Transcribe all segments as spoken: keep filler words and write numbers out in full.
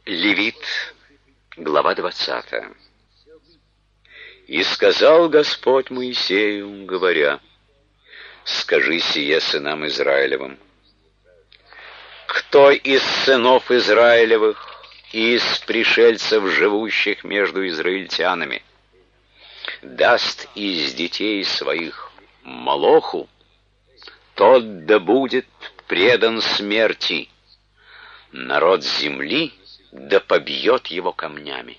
Левит, глава двадцатая. «И сказал Господь Моисею, говоря: скажи сие сынам Израилевым: кто из сынов Израилевых и из пришельцев, живущих между израильтянами, даст из детей своих Молоху, тот да будет предан смерти. Народ земли да побьет его камнями.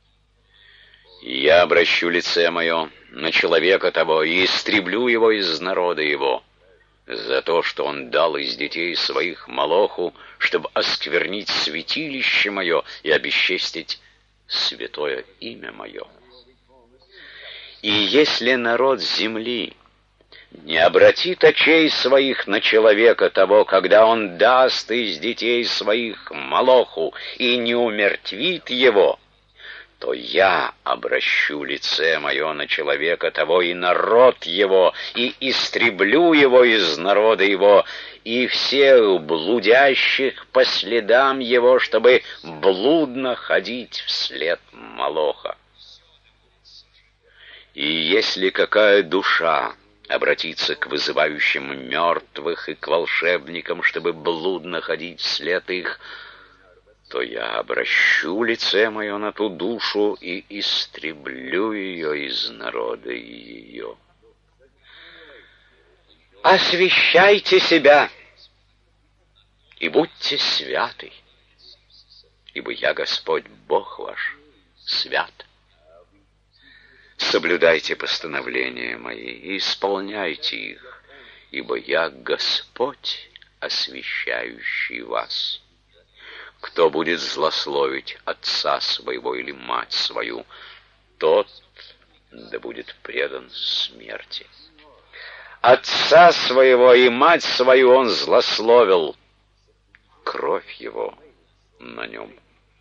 И я обращу лице мое на человека того и истреблю его из народа его за то, что он дал из детей своих Молоху, чтобы осквернить святилище мое и обесчестить святое имя мое. И если народ земли не обратит очей своих на человека того, когда он даст из детей своих Молоху, и не умертвит его, то я обращу лице мое на человека того и народ его, и истреблю его из народа его, и всех блудящих по следам его, чтобы блудно ходить вслед Молоха. И если какая душа обратиться к вызывающим мертвых и к волшебникам, чтобы блудно ходить вслед их, то я обращу лице мое на ту душу и истреблю ее из народа ее. Освящайте себя и будьте святы, ибо я Господь Бог ваш свят. Соблюдайте постановления мои и исполняйте их, ибо я Господь, освящающий вас. Кто будет злословить отца своего или мать свою, тот да будет предан смерти. Отца своего и мать свою он злословил, кровь его на нем.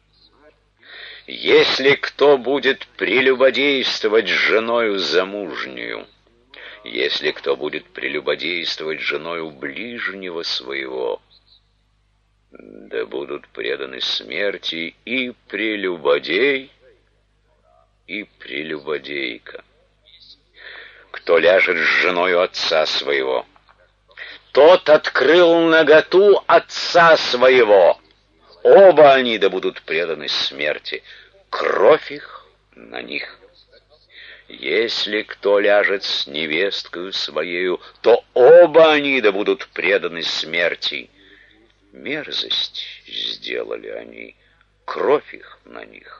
Если кто будет прелюбодействовать с женою замужнюю, если кто будет прелюбодействовать с женою ближнего своего, да будут преданы смерти и прелюбодей, и прелюбодейка. Кто ляжет с женою отца своего, тот открыл наготу отца своего. Оба они да будут преданы смерти, кровь их на них. Если кто ляжет с невесткою своею, то оба они да будут преданы смерти. Мерзость сделали они, кровь их на них.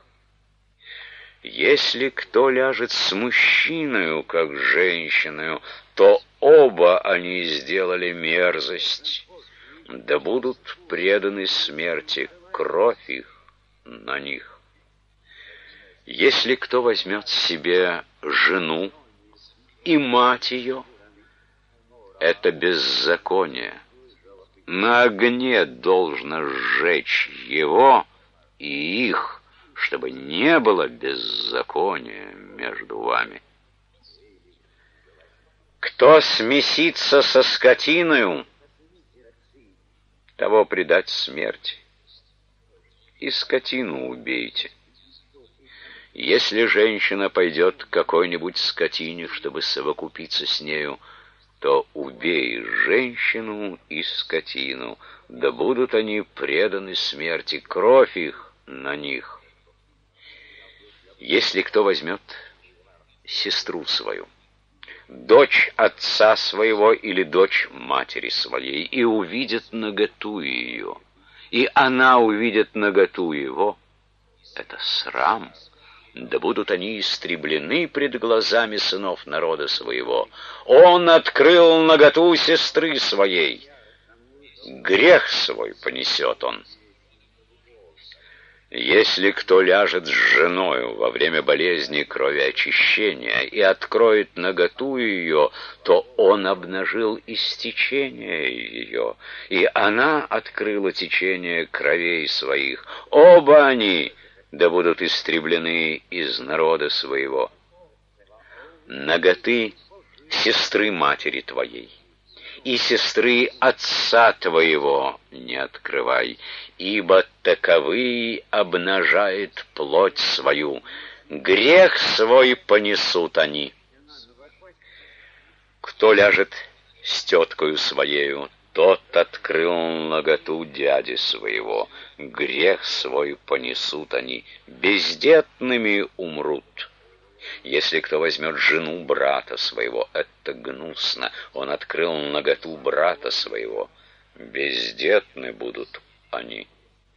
Если кто ляжет с мужчиною, как с женщиною, то оба они сделали мерзость, да будут преданы смерти, кровь их на них. Если кто возьмет себе жену и мать ее, это беззаконие. На огне должно сжечь его и их, чтобы не было беззакония между вами. Кто смесится со скотиною, того предать смерти, и скотину убейте. Если женщина пойдет к какой-нибудь скотине, чтобы совокупиться с нею, то убей женщину и скотину, да будут они преданы смерти, кровь их на них. Если кто возьмет сестру свою, дочь отца своего или дочь матери своей, и увидит наготу ее, и она увидит наготу его, это срам, да будут они истреблены пред глазами сынов народа своего. Он открыл наготу сестры своей, грех свой понесет он. Если кто ляжет с женою во время болезни кровеочищения и откроет наготу ее, то он обнажил истечение ее, и она открыла течение кровей своих. Оба они да будут истреблены из народа своего. Наготы сестры матери твоей и сестры отца твоего не открывай, ибо таковые обнажает плоть свою, грех свой понесут они. Кто ляжет с теткою своею, тот открыл наготу дяди своего, грех свой понесут они, бездетными умрут. Если кто возьмет жену брата своего, это гнусно, он открыл наготу брата своего, бездетны будут они.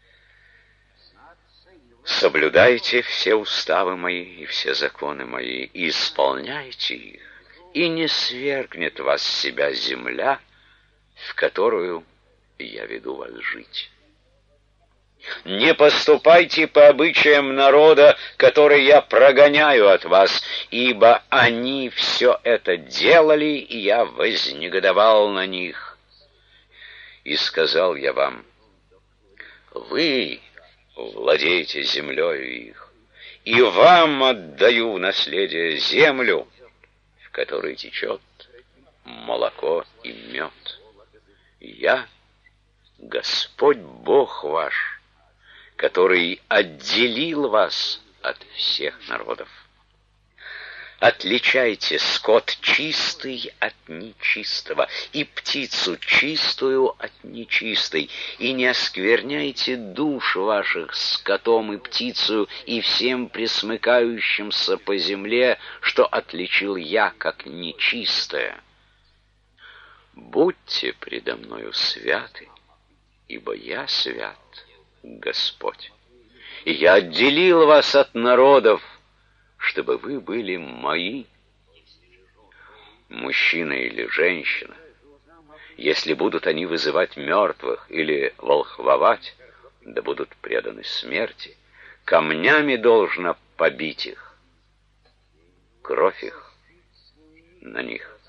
Соблюдайте все уставы мои и все законы мои, и исполняйте их, и не свергнет вас с себя земля, в которую я веду вас жить. Не поступайте по обычаям народа, который я прогоняю от вас, ибо они все это делали, и я вознегодовал на них. И сказал я вам: вы владеете землею их, и вам отдаю в наследие землю, в которой течет молоко и мед. Я, Господь Бог ваш, который отделил вас от всех народов. Отличайте скот чистый от нечистого, и птицу чистую от нечистой, и не оскверняйте душ ваших скотом и птицею, и всем пресмыкающимся по земле, что отличил я как нечистое. Будьте предо мною святы, ибо я свят, Господь. И я отделил вас от народов, чтобы вы были мои. Мужчина или женщина, если будут они вызывать мертвых или волхвовать, да будут преданы смерти, камнями должно побить их, кровь их на них.